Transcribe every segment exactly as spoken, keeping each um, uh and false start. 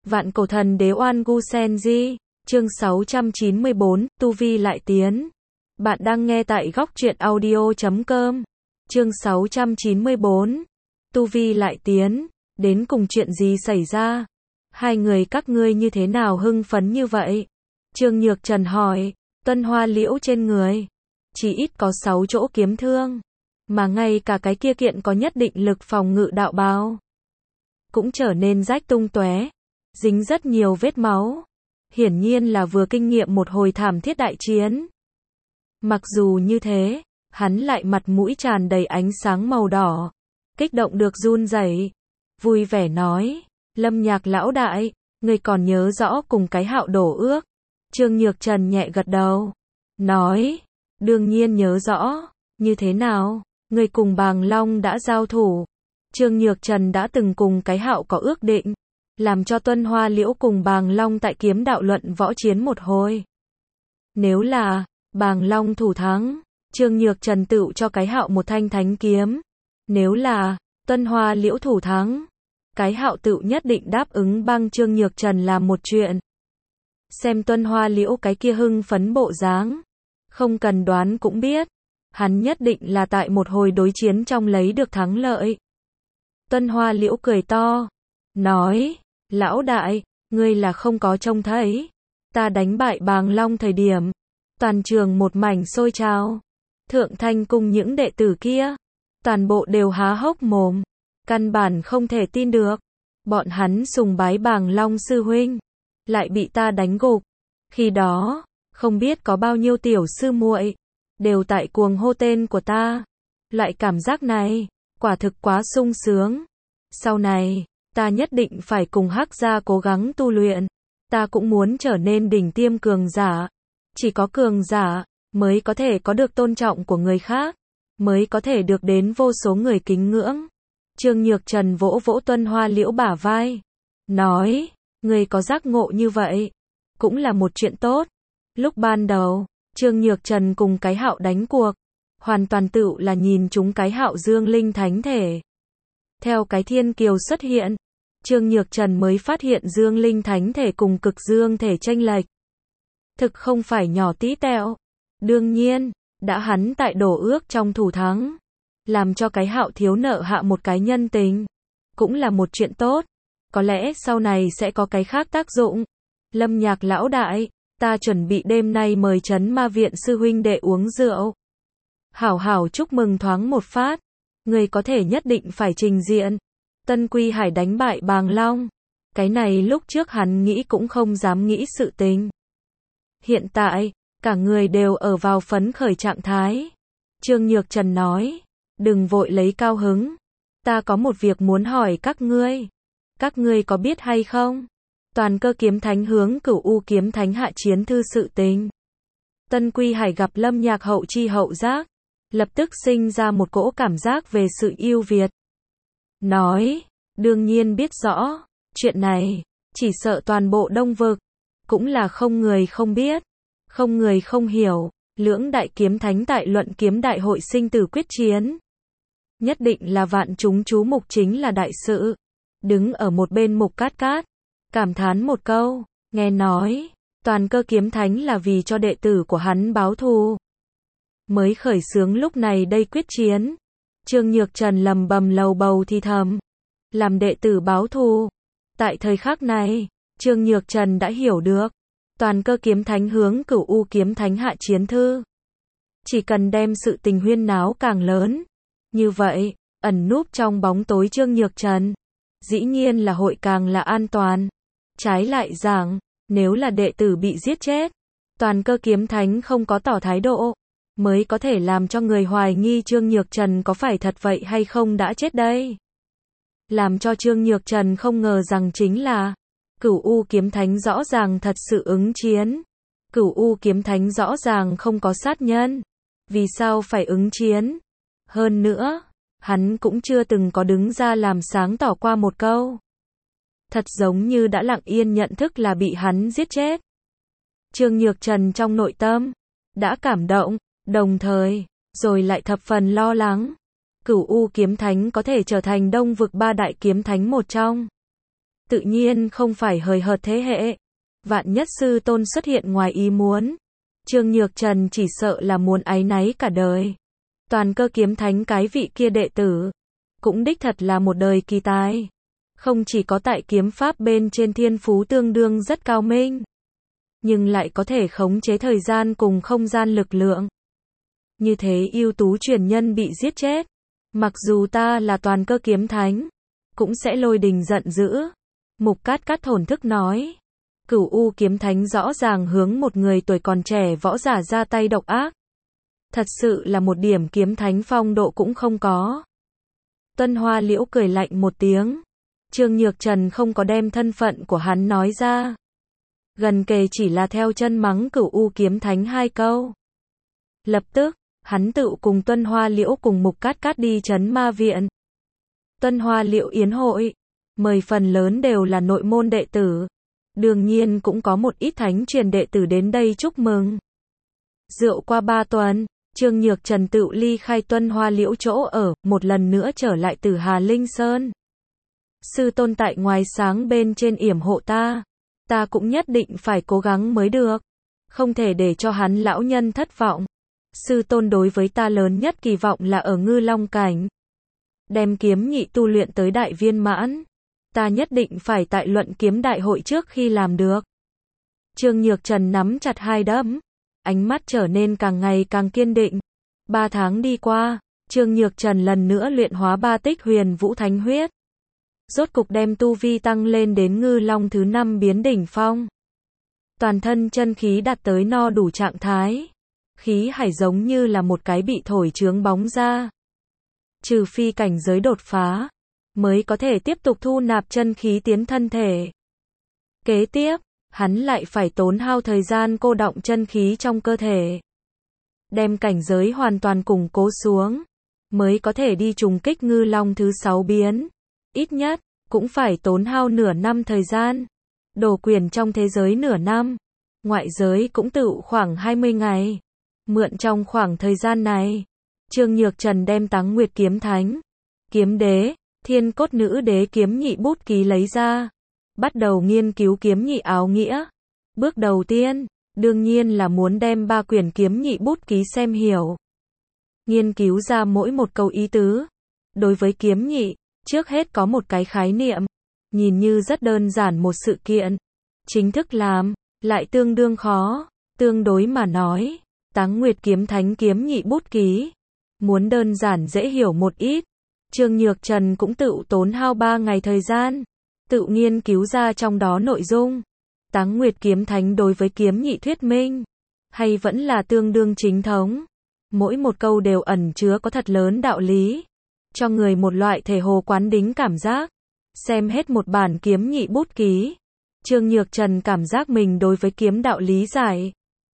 Vạn cổ thần đế Oan Gu Senji, chương sáu trăm chín mươi bốn, Tu Vi lại tiến. Bạn đang nghe tại góc truyện audio chấm com. Chương sáu trăm chín mươi bốn, Tu Vi lại tiến. Đến cùng chuyện gì xảy ra? Hai người các ngươi như thế nào hưng phấn như vậy? Trương Nhược Trần hỏi. Tuân Hoa Liễu trên người chỉ ít có sáu chỗ kiếm thương, mà ngay cả cái kia kiện có nhất định lực phòng ngự đạo bào cũng trở nên rách tung tóe, dính rất nhiều vết máu. Hiển nhiên là vừa kinh nghiệm một hồi thảm thiết đại chiến. Mặc dù như thế, hắn lại mặt mũi tràn đầy ánh sáng màu đỏ, kích động được run rẩy, vui vẻ nói, Lâm Nhạc lão đại, ngươi còn nhớ rõ cùng cái Hạo đổ ước? Trương Nhược Trần nhẹ gật đầu, nói, đương nhiên nhớ rõ, như thế nào, ngươi cùng Bàng Long đã giao thủ. Trương Nhược Trần đã từng cùng cái Hạo có ước định, làm cho Tuân Hoa Liễu cùng Bàng Long tại kiếm đạo luận võ chiến một hồi. Nếu là Bàng Long thủ thắng, Trương Nhược Trần tựu cho cái Hạo một thanh thánh kiếm. Nếu là Tuân Hoa Liễu thủ thắng, cái Hạo tựu nhất định đáp ứng băng Trương Nhược Trần làm một chuyện. Xem Tuân Hoa Liễu cái kia hưng phấn bộ dáng, không cần đoán cũng biết, hắn nhất định là tại một hồi đối chiến trong lấy được thắng lợi. Tuân Hoa Liễu cười to, nói, lão đại, ngươi là không có trông thấy, ta đánh bại Bàng Long thời điểm, toàn trường một mảnh sôi trào. Thượng Thanh cùng những đệ tử kia, toàn bộ đều há hốc mồm, căn bản không thể tin được. Bọn hắn sùng bái Bàng Long sư huynh, lại bị ta đánh gục. Khi đó, không biết có bao nhiêu tiểu sư muội đều tại cuồng hô tên của ta. Loại cảm giác này, quả thực quá sung sướng. Sau này, ta nhất định phải cùng Hắc gia cố gắng tu luyện. Ta cũng muốn trở nên đỉnh tiêm cường giả. Chỉ có cường giả mới có thể có được tôn trọng của người khác, mới có thể được đến vô số người kính ngưỡng. Trương Nhược Trần vỗ vỗ Tuân Hoa Liễu bả vai, nói, người có giác ngộ như vậy, cũng là một chuyện tốt. Lúc ban đầu, Trương Nhược Trần cùng cái Hạo đánh cuộc, hoàn toàn tựu là nhìn chúng cái Hạo dương linh thánh thể. Theo cái thiên kiều xuất hiện, Trương Nhược Trần mới phát hiện dương linh thánh thể cùng cực dương thể chênh lệch. Thực không phải nhỏ tí tẹo. Đương nhiên, đã hắn tại đổ ước trong thủ thắng, làm cho cái Hạo thiếu nợ hạ một cái nhân tình, cũng là một chuyện tốt. Có lẽ sau này sẽ có cái khác tác dụng. Lâm Nhạc lão đại, ta chuẩn bị đêm nay mời Trấn Ma viện sư huynh đệ uống rượu. Hảo hảo chúc mừng thoáng một phát. Người có thể nhất định phải trình diện. Tân Quy Hải đánh bại Bàng Long. Cái này lúc trước hắn nghĩ cũng không dám nghĩ sự tình. Hiện tại, cả người đều ở vào phấn khởi trạng thái. Trương Nhược Trần nói, đừng vội lấy cao hứng. Ta có một việc muốn hỏi các ngươi. Các ngươi có biết hay không? Toàn cơ kiếm thánh hướng Cửu U kiếm thánh hạ chiến thư sự tình. Tân Quy Hải gặp Lâm Nhạc hậu chi hậu giác, lập tức sinh ra một cỗ cảm giác về sự ưu việt. Nói, đương nhiên biết rõ, chuyện này, chỉ sợ toàn bộ Đông Vực, cũng là không người không biết, không người không hiểu, lưỡng đại kiếm thánh tại luận kiếm đại hội sinh tử quyết chiến. Nhất định là vạn chúng chú mục chính là đại sự. Đứng ở một bên Mục Cát Cát, cảm thán một câu, nghe nói, toàn cơ kiếm thánh là vì cho đệ tử của hắn báo thù, mới khởi xướng lúc này đây quyết chiến. Trương Nhược Trần lầm bầm lầu bầu thì thầm, làm đệ tử báo thù. Tại thời khắc này, Trương Nhược Trần đã hiểu được, toàn cơ kiếm thánh hướng Cửu U kiếm thánh hạ chiến thư. Chỉ cần đem sự tình huyên náo càng lớn, như vậy, ẩn núp trong bóng tối Trương Nhược Trần, dĩ nhiên là hội càng là an toàn. Trái lại rằng, nếu là đệ tử bị giết chết, toàn cơ kiếm thánh không có tỏ thái độ, mới có thể làm cho người hoài nghi Trương Nhược Trần có phải thật vậy hay không đã chết đây. Làm cho Trương Nhược Trần không ngờ rằng chính là, Cửu U kiếm thánh rõ ràng thật sự ứng chiến. Cửu U kiếm thánh rõ ràng không có sát nhân. Vì sao phải ứng chiến? Hơn nữa, hắn cũng chưa từng có đứng ra làm sáng tỏ qua một câu. Thật giống như đã lặng yên nhận thức là bị hắn giết chết. Trương Nhược Trần trong nội tâm đã cảm động, đồng thời, rồi lại thập phần lo lắng. Cửu U kiếm thánh có thể trở thành Đông Vực ba đại kiếm thánh một trong. tự nhiên không phải hời hợt thế hệ. Vạn nhất sư tôn xuất hiện ngoài ý muốn, Trương Nhược Trần chỉ sợ là muốn áy náy cả đời. Toàn Cơ Kiếm Thánh cái vị kia đệ tử, cũng đích thật là một đời kỳ tài. Không chỉ có tại kiếm pháp bên trên thiên phú tương đương rất cao minh, nhưng lại có thể khống chế thời gian cùng không gian lực lượng. Như thế ưu tú truyền nhân bị giết chết, mặc dù ta là Toàn Cơ Kiếm Thánh, cũng sẽ lôi đình giận dữ. Mục Cát Cát thổn thức nói. Cửu U Kiếm Thánh rõ ràng hướng một người tuổi còn trẻ võ giả ra tay độc ác. Thật sự là một điểm kiếm thánh phong độ cũng không có. Tuân Hoa Liễu cười lạnh một tiếng. Trương Nhược Trần không có đem thân phận của hắn nói ra. Gần kề chỉ là theo chân mắng Cửu U Kiếm Thánh hai câu. Lập tức, hắn tự cùng Tuân Hoa Liễu cùng Mục Cát Cát đi trấn ma viện. Tuân Hoa Liễu yến hội, mời phần lớn đều là nội môn đệ tử. Đương nhiên cũng có một ít thánh truyền đệ tử đến đây chúc mừng. Rượu qua ba tuần, Trương Nhược Trần tự ly khai Tuân Hoa Liễu chỗ ở, một lần nữa trở lại Tử Hà Linh Sơn. Sư tôn tại ngoài sáng bên trên yểm hộ ta, ta cũng nhất định phải cố gắng mới được. Không thể để cho hắn lão nhân thất vọng. Sư tôn đối với ta lớn nhất kỳ vọng là ở Ngư Long cảnh. Đem kiếm nhị tu luyện tới đại viên mãn. Ta nhất định phải tại luận kiếm đại hội trước khi làm được. Trương Nhược Trần nắm chặt hai đấm, ánh mắt trở nên càng ngày càng kiên định. Ba tháng đi qua, Trương Nhược Trần lần nữa luyện hóa ba tích huyền vũ thánh huyết. Rốt cục đem tu vi tăng lên đến ngư long thứ năm biến đỉnh phong. Toàn thân chân khí đạt tới no đủ trạng thái. Khí hải giống như là một cái bị thổi trướng bóng ra. Trừ phi cảnh giới đột phá, mới có thể tiếp tục thu nạp chân khí tiến thân thể. Kế tiếp, hắn lại phải tốn hao thời gian cô đọng chân khí trong cơ thể. Đem cảnh giới hoàn toàn củng cố xuống, mới có thể đi trùng kích ngư long thứ sáu biến. Ít nhất, cũng phải tốn hao nửa năm thời gian. Đồ quyền trong thế giới nửa năm, ngoại giới cũng tự khoảng hai mươi ngày. Mượn trong khoảng thời gian này, Trương Nhược Trần đem Táng Nguyệt Kiếm Thánh, Kiếm Đế, Thiên Cốt Nữ Đế kiếm nhị bút ký lấy ra, bắt đầu nghiên cứu kiếm nhị áo nghĩa. Bước đầu tiên, đương nhiên là muốn đem ba quyển kiếm nhị bút ký xem hiểu. Nghiên cứu ra mỗi một câu ý tứ. Đối với kiếm nhị, trước hết có một cái khái niệm, nhìn như rất đơn giản một sự kiện. Chính thức làm, lại tương đương khó. Tương đối mà nói, Táng Nguyệt Kiếm Thánh kiếm nhị bút ký, muốn đơn giản dễ hiểu một ít. Trương Nhược Trần cũng tự tốn hao ba ngày thời gian, tự nghiên cứu ra trong đó nội dung. Táng Nguyệt Kiếm Thánh đối với kiếm nhị thuyết minh, hay vẫn là tương đương chính thống. Mỗi một câu đều ẩn chứa có thật lớn đạo lý, cho người một loại thể hồ quán đính cảm giác. Xem hết một bản kiếm nhị bút ký, Trương Nhược Trần cảm giác mình đối với kiếm đạo lý giải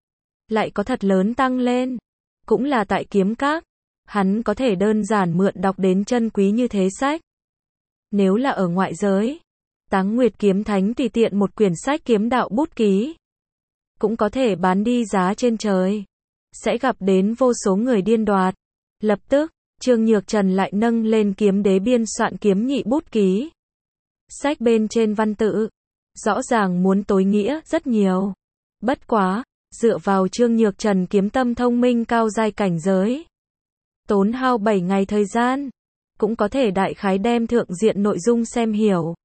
lại có thật lớn tăng lên. Cũng là tại kiếm các, hắn có thể đơn giản mượn đọc đến chân quý như thế sách. Nếu là ở ngoại giới, Táng Nguyệt Kiếm Thánh tùy tiện một quyển sách kiếm đạo bút ký, cũng có thể bán đi giá trên trời, sẽ gặp đến vô số người điên đoạt. Lập tức, Trương Nhược Trần lại nâng lên Kiếm Đế biên soạn kiếm nhị bút ký. Sách bên trên văn tự, rõ ràng muốn tối nghĩa rất nhiều. Bất quá, dựa vào Trương Nhược Trần kiếm tâm thông minh cao giai cảnh giới, tốn hao bảy ngày thời gian, cũng có thể đại khái đem thượng diện nội dung xem hiểu.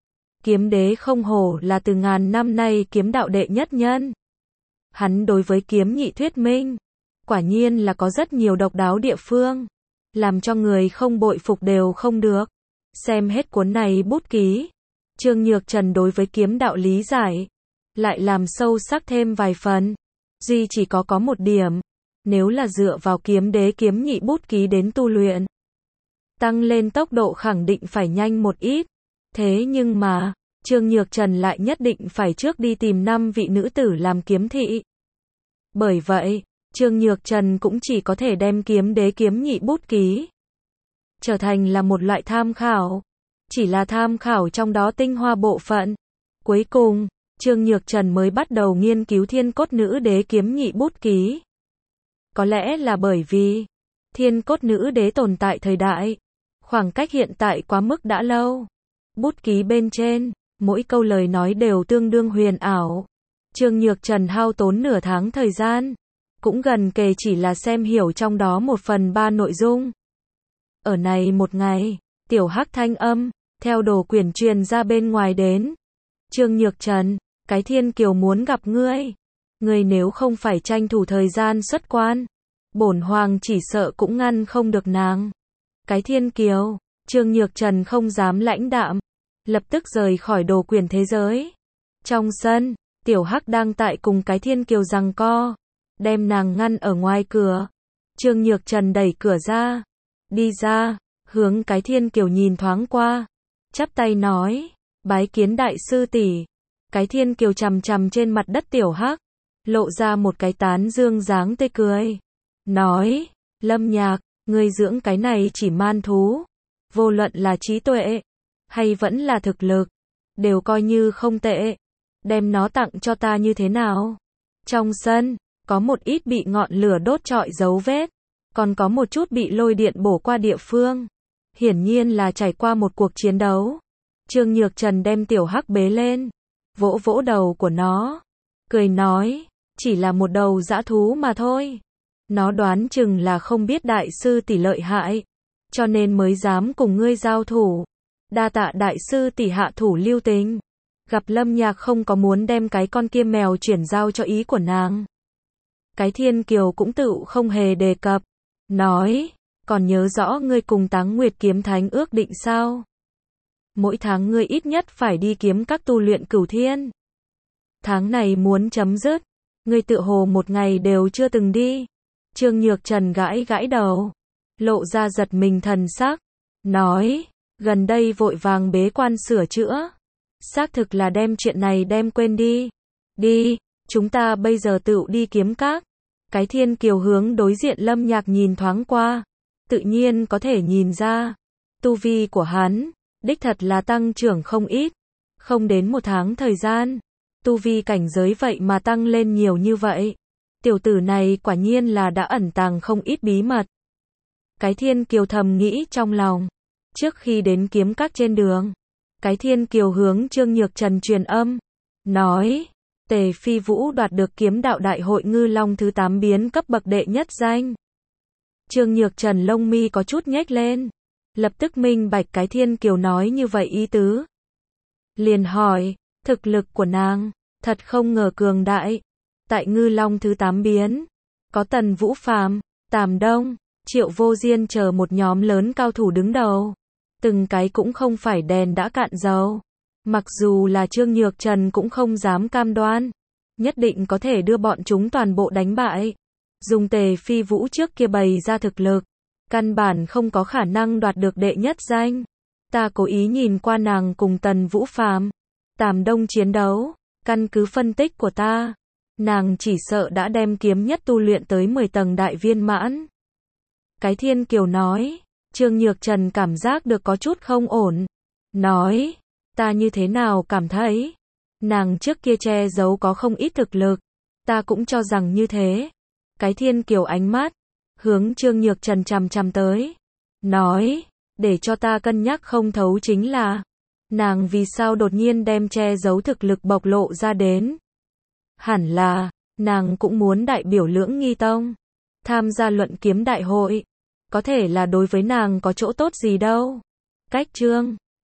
Kiếm Đế không hổ là từ ngàn năm nay kiếm đạo đệ nhất nhân. Hắn đối với kiếm nhị thuyết minh, quả nhiên là có rất nhiều độc đáo địa phương, làm cho người không bội phục đều không được. Xem hết cuốn này bút ký, Trương Nhược Trần đối với kiếm đạo lý giải, lại làm sâu sắc thêm vài phần. Duy chỉ có có một điểm, nếu là dựa vào Kiếm Đế kiếm nhị bút ký đến tu luyện, tăng lên tốc độ khẳng định phải nhanh một ít. Thế nhưng mà, Trương Nhược Trần lại nhất định phải trước đi tìm năm vị nữ tử làm kiếm thị. Bởi vậy, Trương Nhược Trần cũng chỉ có thể đem Kiếm Đế kiếm nhị bút ký trở thành là một loại tham khảo, chỉ là tham khảo trong đó tinh hoa bộ phận. Cuối cùng, Trương Nhược Trần mới bắt đầu nghiên cứu Thiên Cốt Nữ Đế kiếm nhị bút ký. Có lẽ là bởi vì Thiên Cốt Nữ Đế tồn tại thời đại, khoảng cách hiện tại quá mức đã lâu. Bút ký bên trên, mỗi câu lời nói đều tương đương huyền ảo. Trương Nhược Trần hao tốn nửa tháng thời gian, cũng gần kề chỉ là xem hiểu trong đó một phần ba nội dung. Ở này một ngày, tiểu hắc thanh âm, theo đồ quyển truyền ra bên ngoài đến. Trương Nhược Trần, cái Thiên Kiều muốn gặp ngươi. Ngươi nếu không phải tranh thủ thời gian xuất quan, bổn hoàng chỉ sợ cũng ngăn không được nàng. Cái Thiên Kiều, Trương Nhược Trần không dám lãnh đạm, lập tức rời khỏi đồ quyển thế giới. Trong sân, tiểu hắc đang tại cùng cái Thiên Kiều giằng co, đem nàng ngăn ở ngoài cửa. Trương Nhược Trần đẩy cửa ra, đi ra, hướng cái Thiên Kiều nhìn thoáng qua, chắp tay nói, bái kiến đại sư tỷ. Cái Thiên Kiều chằm chằm trên mặt đất tiểu hắc, lộ ra một cái tán dương dáng tươi cười, nói, Lâm Nhạc, ngươi dưỡng cái này chỉ man thú, vô luận là trí tuệ, hay vẫn là thực lực, đều coi như không tệ, đem nó tặng cho ta như thế nào? Trong sân, có một ít bị ngọn lửa đốt trọi dấu vết, còn có một chút bị lôi điện bổ qua địa phương, hiển nhiên là trải qua một cuộc chiến đấu. Trương Nhược Trần đem tiểu hắc bế lên, vỗ vỗ đầu của nó, cười nói, chỉ là một đầu dã thú mà thôi. Nó đoán chừng là không biết đại sư tỷ lợi hại, cho nên mới dám cùng ngươi giao thủ. Đa tạ đại sư tỷ hạ thủ lưu tình. Gặp Lâm Nhạc không có muốn đem cái con kia mèo chuyển giao cho ý của nàng. Cái Thiên Kiều cũng tự không hề đề cập, nói, còn nhớ rõ ngươi cùng Táng Nguyệt Kiếm Thánh ước định sao? Mỗi tháng ngươi ít nhất phải đi kiếm các tu luyện cửu thiên. Tháng này muốn chấm dứt, ngươi tự hồ một ngày đều chưa từng đi. Trương Nhược Trần gãi gãi đầu, lộ ra giật mình thần sắc, nói, gần đây vội vàng bế quan sửa chữa, xác thực là đem chuyện này đem quên đi. Đi, chúng ta bây giờ tự đi kiếm các. Cái Thiên Kiều hướng đối diện Lâm Nhạc nhìn thoáng qua, tự nhiên có thể nhìn ra, tu vi của hắn, đích thật là tăng trưởng không ít, không đến một tháng thời gian, tu vi cảnh giới vậy mà tăng lên nhiều như vậy. Tiểu tử này quả nhiên là đã ẩn tàng không ít bí mật. Cái Thiên Kiều thầm nghĩ trong lòng. Trước khi đến kiếm các trên đường, cái Thiên Kiều hướng Trương Nhược Trần truyền âm, nói, Tề Phi Vũ đoạt được kiếm đạo đại hội ngư long thứ tám biến cấp bậc đệ nhất danh. Trương Nhược Trần lông mi có chút nhếch lên, lập tức minh bạch cái Thiên Kiều nói như vậy ý tứ. Liền hỏi, thực lực của nàng, thật không ngờ cường đại. Tại ngư long thứ tám biến, có Tần Vũ Phàm, Tàm Đông, Triệu Vô Diên chờ một nhóm lớn cao thủ đứng đầu. Từng cái cũng không phải đèn đã cạn dầu. Mặc dù là Trương Nhược Trần cũng không dám cam đoan, nhất định có thể đưa bọn chúng toàn bộ đánh bại. Dùng Tề Phi Vũ trước kia bày ra thực lực, căn bản không có khả năng đoạt được đệ nhất danh. Ta cố ý nhìn qua nàng cùng Tần Vũ Phàm, Tàm Đông chiến đấu, căn cứ phân tích của ta, nàng chỉ sợ đã đem kiếm nhất tu luyện tới mười tầng đại viên mãn. Cái Thiên Kiều nói, Trương Nhược Trần cảm giác được có chút không ổn. Nói, ta như thế nào cảm thấy, nàng trước kia che giấu có không ít thực lực, ta cũng cho rằng như thế. Cái Thiên Kiều ánh mắt, hướng Trương Nhược Trần chằm chằm tới. Nói, để cho ta cân nhắc không thấu chính là, nàng vì sao đột nhiên đem che giấu thực lực bộc lộ ra đến. Hẳn là, nàng cũng muốn đại biểu Lưỡng Nghi Tông, tham gia luận kiếm đại hội, có thể là đối với nàng có chỗ tốt gì đâu. Cách chương